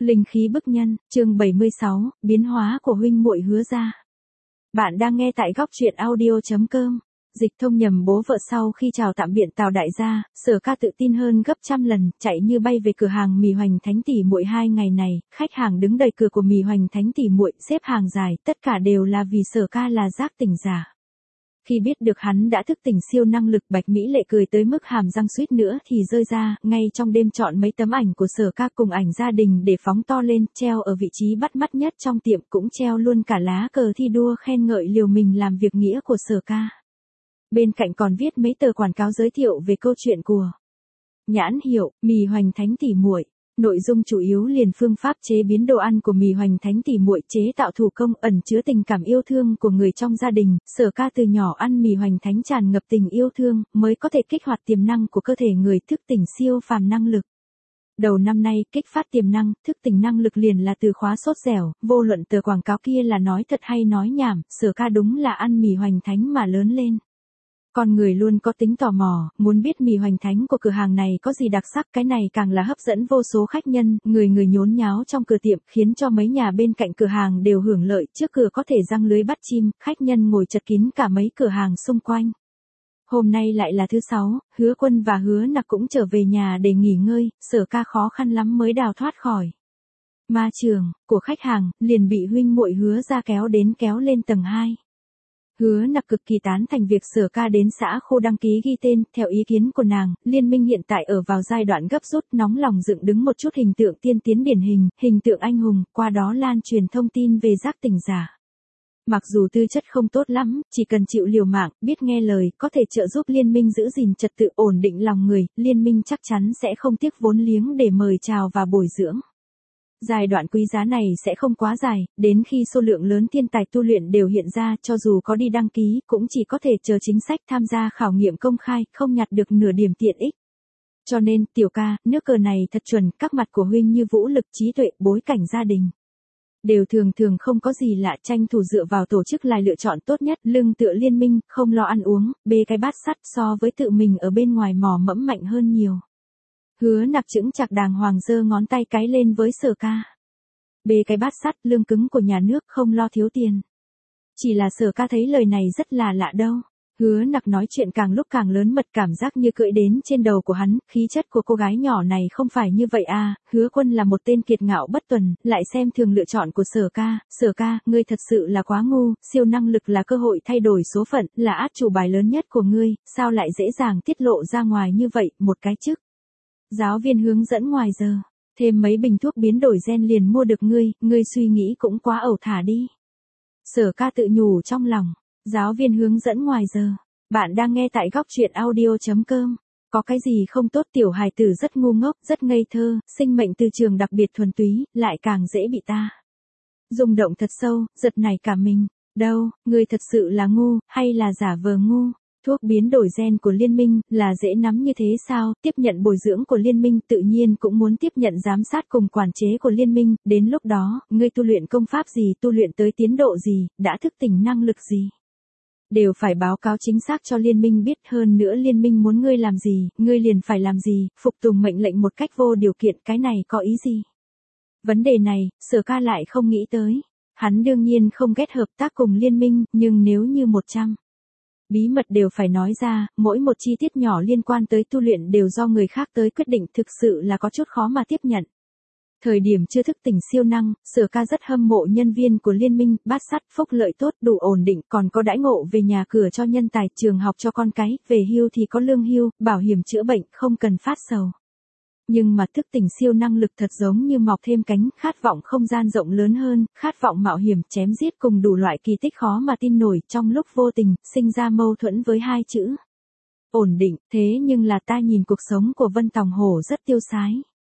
Linh khí bức nhân, chương 76, biến hóa của huynh muội Hứa gia. Bạn đang nghe tại góc truyện audio.com. Dịch Thông nhầm bố vợ sau khi chào tạm biệt Tào đại gia, Sở Ca tự tin hơn gấp trăm lần, chạy như bay về cửa hàng mì Hoành Thánh tỷ muội. 2 ngày này, khách hàng đứng đầy cửa của mì Hoành Thánh tỷ muội, xếp hàng dài, tất cả đều là vì Sở Ca là giác tỉnh giả. Khi biết được hắn đã thức tỉnh siêu năng lực, Bạch Mỹ Lệ cười tới mức hàm răng suýt nữa thì rơi ra, ngay trong đêm chọn mấy tấm ảnh của Sở Ca cùng ảnh gia đình để phóng to lên, treo ở vị trí bắt mắt nhất trong tiệm, cũng treo luôn cả lá cờ thi đua khen ngợi liều mình làm việc nghĩa của Sở Ca. Bên cạnh còn viết mấy tờ quảng cáo giới thiệu về câu chuyện của nhãn hiệu mì Hoành Thánh tỷ muội. Nội dung chủ yếu liền phương pháp chế biến đồ ăn của mì Hoành Thánh tỷ muội, chế tạo thủ công, ẩn chứa tình cảm yêu thương của người trong gia đình. Sở Ca từ nhỏ ăn mì Hoành Thánh tràn ngập tình yêu thương, mới có thể kích hoạt tiềm năng của cơ thể người, thức tỉnh siêu phàm năng lực. Đầu năm nay, kích phát tiềm năng, thức tỉnh năng lực liền là từ khóa sốt dẻo, vô luận tờ quảng cáo kia là nói thật hay nói nhảm, Sở Ca đúng là ăn mì Hoành Thánh mà lớn lên. Con người luôn có tính tò mò, muốn biết mì Hoành Thánh của cửa hàng này có gì đặc sắc, cái này càng là hấp dẫn vô số khách nhân, người nhốn nháo trong cửa tiệm, khiến cho mấy nhà bên cạnh cửa hàng đều hưởng lợi, trước cửa có thể giăng lưới bắt chim, khách nhân ngồi chật kín cả mấy cửa hàng xung quanh. Hôm nay lại là thứ 6, Hứa Quân và Hứa Nặc cũng trở về nhà để nghỉ ngơi, Sở Ca khó khăn lắm mới đào thoát khỏi ma trường của khách hàng, liền bị huynh muội Hứa gia kéo lên tầng 2. Hứa Nặc cực kỳ tán thành việc Sở Ca đến xã khu đăng ký ghi tên, theo ý kiến của nàng, liên minh hiện tại ở vào giai đoạn gấp rút, nóng lòng dựng đứng một chút hình tượng tiên tiến điển hình, hình tượng anh hùng, qua đó lan truyền thông tin về giác tỉnh giả. Mặc dù tư chất không tốt lắm, chỉ cần chịu liều mạng, biết nghe lời, có thể trợ giúp liên minh giữ gìn trật tự, ổn định lòng người, liên minh chắc chắn sẽ không tiếc vốn liếng để mời chào và bồi dưỡng. Giai đoạn quý giá này sẽ không quá dài, đến khi số lượng lớn thiên tài tu luyện đều hiện ra, cho dù có đi đăng ký, cũng chỉ có thể chờ chính sách tham gia khảo nghiệm công khai, không nhặt được nửa điểm tiện ích. Cho nên, tiểu ca, nước cờ này thật chuẩn, các mặt của huynh như vũ lực, trí tuệ, bối cảnh gia đình đều thường không có gì lạ, tranh thủ dựa vào tổ chức là lựa chọn tốt nhất, lưng tựa liên minh, không lo ăn uống, bê cái bát sắt, so với tự mình ở bên ngoài mò mẫm mạnh hơn nhiều. Hứa Nặc chững chạc đàng hoàng giơ ngón tay cái lên với Sở Ca. Bê cái bát sắt, lương cứng của nhà nước, không lo thiếu tiền. Chỉ là Sở Ca thấy lời này rất là lạ đâu. Hứa Nặc nói chuyện càng lúc càng lớn mật, cảm giác như cưỡi đến trên đầu của hắn, khí chất của cô gái nhỏ này không phải như vậy à. Hứa Quân là một tên kiệt ngạo bất tuần, lại xem thường lựa chọn của Sở Ca. Sở Ca, ngươi thật sự là quá ngu, siêu năng lực là cơ hội thay đổi số phận, là át chủ bài lớn nhất của ngươi, sao lại dễ dàng tiết lộ ra ngoài như vậy, một cái chức giáo viên hướng dẫn ngoài giờ, thêm mấy bình thuốc biến đổi gen liền mua được ngươi suy nghĩ cũng quá ẩu thả đi. Sở Ca tự nhủ trong lòng, giáo viên hướng dẫn ngoài giờ. Bạn đang nghe tại góc truyện audio.com. Có cái gì không tốt, tiểu hài tử rất ngu ngốc, rất ngây thơ, sinh mệnh từ trường đặc biệt thuần túy, lại càng dễ bị ta rung động thật sâu, giật nảy cả mình. Đâu, ngươi thật sự là ngu, hay là giả vờ ngu? Thuốc biến đổi gen của liên minh, là dễ nắm như thế sao? Tiếp nhận bồi dưỡng của liên minh, tự nhiên cũng muốn tiếp nhận giám sát cùng quản chế của liên minh, đến lúc đó, ngươi tu luyện công pháp gì, tu luyện tới tiến độ gì, đã thức tỉnh năng lực gì, đều phải báo cáo chính xác cho liên minh biết, hơn nữa liên minh muốn ngươi làm gì, ngươi liền phải làm gì, phục tùng mệnh lệnh một cách vô điều kiện, cái này có ý gì? Vấn đề này, Sở Ca lại không nghĩ tới. Hắn đương nhiên không ghét hợp tác cùng liên minh, nhưng nếu như 100 bí mật đều phải nói ra, mỗi một chi tiết nhỏ liên quan tới tu luyện đều do người khác tới quyết định, thực sự là có chút khó mà tiếp nhận. Thời điểm chưa thức tỉnh siêu năng, Sở Ca rất hâm mộ nhân viên của liên minh, bát sắt, phúc lợi tốt, đủ ổn định, còn có đãi ngộ về nhà cửa cho nhân tài, trường học cho con cái, về hưu thì có lương hưu, bảo hiểm chữa bệnh, không cần phát sầu. Nhưng mà thức tỉnh siêu năng lực thật giống như mọc thêm cánh, khát vọng không gian rộng lớn hơn, khát vọng mạo hiểm, chém giết cùng đủ loại kỳ tích khó mà tin nổi, trong lúc vô tình, sinh ra mâu thuẫn với hai chữ ổn định. Thế nhưng là ta nhìn cuộc sống của Vân Tòng Hổ rất tiêu sái.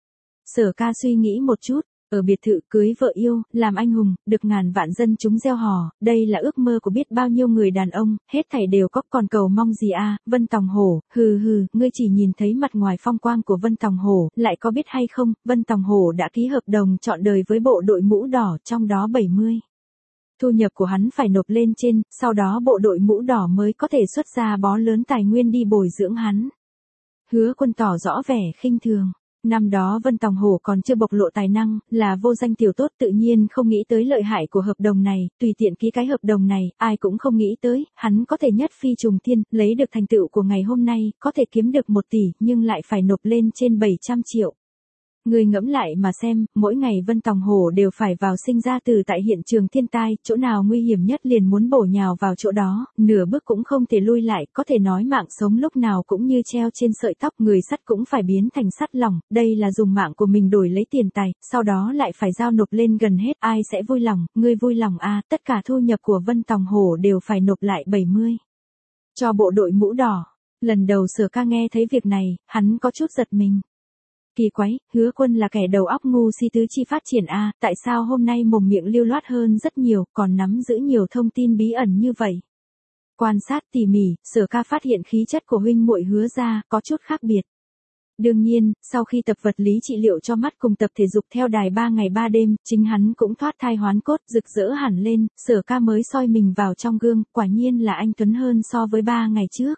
Sở Ca suy nghĩ một chút, ở biệt thự cưới vợ yêu, làm anh hùng, được ngàn vạn dân chúng reo hò, đây là ước mơ của biết bao nhiêu người đàn ông, hết thảy đều có, còn cầu mong gì à? Vân Tòng Hổ, ngươi chỉ nhìn thấy mặt ngoài phong quang của Vân Tòng Hổ, lại có biết hay không, Vân Tòng Hổ đã ký hợp đồng trọn đời với bộ đội mũ đỏ, trong đó 70 thu nhập của hắn phải nộp lên trên, sau đó bộ đội mũ đỏ mới có thể xuất ra bó lớn tài nguyên đi bồi dưỡng hắn. Hứa Quân tỏ rõ vẻ khinh thường. Năm đó Vân Tòng Hổ còn chưa bộc lộ tài năng, là vô danh tiểu tốt, tự nhiên không nghĩ tới lợi hại của hợp đồng này, tùy tiện ký cái hợp đồng này, ai cũng không nghĩ tới, hắn có thể nhất phi trùng thiên, lấy được thành tựu của ngày hôm nay, có thể kiếm được 1 tỷ, nhưng lại phải nộp lên trên 700 triệu. Người ngẫm lại mà xem, mỗi ngày Vân Tòng Hổ đều phải vào sinh ra tử tại hiện trường thiên tai, chỗ nào nguy hiểm nhất liền muốn bổ nhào vào chỗ đó, nửa bước cũng không thể lui lại, có thể nói mạng sống lúc nào cũng như treo trên sợi tóc, người sắt cũng phải biến thành sắt lòng, đây là dùng mạng của mình đổi lấy tiền tài, sau đó lại phải giao nộp lên gần hết, ai sẽ vui lòng, ngươi vui lòng à, tất cả thu nhập của Vân Tòng Hổ đều phải nộp lại 70. Cho bộ đội mũ đỏ. Lần đầu Sở Ca nghe thấy việc này, hắn có chút giật mình. Kỳ quái, Hứa Quân là kẻ đầu óc ngu si tứ chi phát triển a, tại sao hôm nay mồm miệng lưu loát hơn rất nhiều, còn nắm giữ nhiều thông tin bí ẩn như vậy. Quan sát tỉ mỉ, Sở Ca phát hiện khí chất của huynh muội Hứa gia có chút khác biệt. Đương nhiên, sau khi tập vật lý trị liệu cho mắt cùng tập thể dục theo đài 3 ngày 3 đêm, chính hắn cũng thoát thai hoán cốt, rực rỡ hẳn lên, Sở Ca mới soi mình vào trong gương, quả nhiên là anh tuấn hơn so với 3 ngày trước.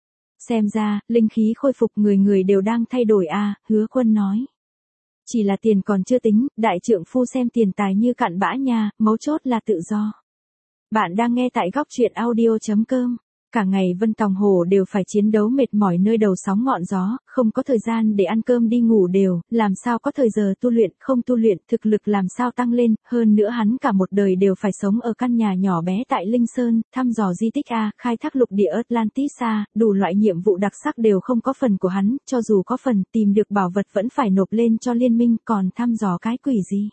Xem ra, linh khí khôi phục, người người đều đang thay đổi a, Hứa Quân nói. Chỉ là tiền còn chưa tính, đại trượng phu xem tiền tài như cặn bã nha, mấu chốt là tự do. Bạn đang nghe tại góc truyện audio.com. Cả ngày Vân Tòng Hổ đều phải chiến đấu mệt mỏi nơi đầu sóng ngọn gió, không có thời gian để ăn cơm đi ngủ đều, làm sao có thời giờ tu luyện, không tu luyện, thực lực làm sao tăng lên, hơn nữa hắn cả một đời đều phải sống ở căn nhà nhỏ bé tại Linh Sơn, thăm dò di tích A, khai thác lục địa Atlantis A, đủ loại nhiệm vụ đặc sắc đều không có phần của hắn, cho dù có phần, tìm được bảo vật vẫn phải nộp lên cho liên minh, còn thăm dò cái quỷ gì.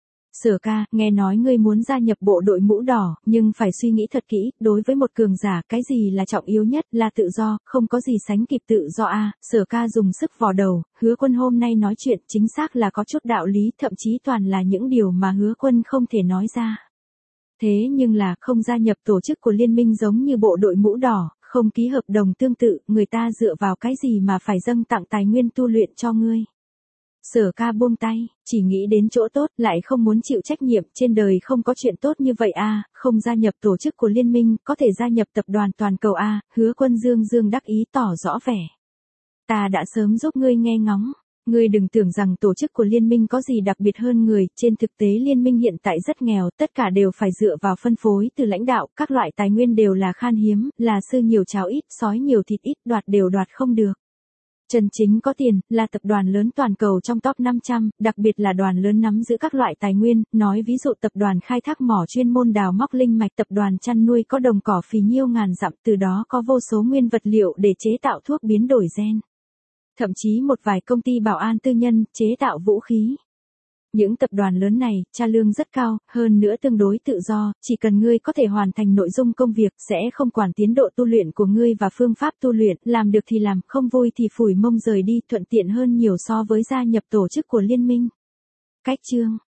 Sở Ca, nghe nói ngươi muốn gia nhập bộ đội mũ đỏ, nhưng phải suy nghĩ thật kỹ, đối với một cường giả, cái gì là trọng yếu nhất, là tự do, không có gì sánh kịp tự do a. Sở Ca dùng sức vò đầu, Hứa Quân hôm nay nói chuyện chính xác là có chút đạo lý, thậm chí toàn là những điều mà Hứa Quân không thể nói ra. Thế nhưng là không gia nhập tổ chức của liên minh giống như bộ đội mũ đỏ, không ký hợp đồng tương tự, người ta dựa vào cái gì mà phải dâng tặng tài nguyên tu luyện cho ngươi. Sở Ca buông tay, chỉ nghĩ đến chỗ tốt, lại không muốn chịu trách nhiệm, trên đời không có chuyện tốt như vậy a, không gia nhập tổ chức của liên minh, có thể gia nhập tập đoàn toàn cầu a, Hứa Quân dương dương đắc ý tỏ rõ vẻ. Ta đã sớm giúp ngươi nghe ngóng, ngươi đừng tưởng rằng tổ chức của liên minh có gì đặc biệt hơn người, trên thực tế liên minh hiện tại rất nghèo, tất cả đều phải dựa vào phân phối từ lãnh đạo, các loại tài nguyên đều là khan hiếm, là sư nhiều cháo ít, sói nhiều thịt ít, đoạt đều đoạt không được. Chân chính có tiền, là tập đoàn lớn toàn cầu trong top 500, đặc biệt là đoàn lớn nắm giữ các loại tài nguyên, nói ví dụ tập đoàn khai thác mỏ chuyên môn đào móc linh mạch, tập đoàn chăn nuôi có đồng cỏ phì nhiêu ngàn dặm, từ đó có vô số nguyên vật liệu để chế tạo thuốc biến đổi gen. Thậm chí một vài công ty bảo an tư nhân, chế tạo vũ khí. Những tập đoàn lớn này, trả lương rất cao, hơn nữa tương đối tự do, chỉ cần ngươi có thể hoàn thành nội dung công việc, sẽ không quản tiến độ tu luyện của ngươi và phương pháp tu luyện, làm được thì làm, không vui thì phủi mông rời đi, thuận tiện hơn nhiều so với gia nhập tổ chức của liên minh. Cách chương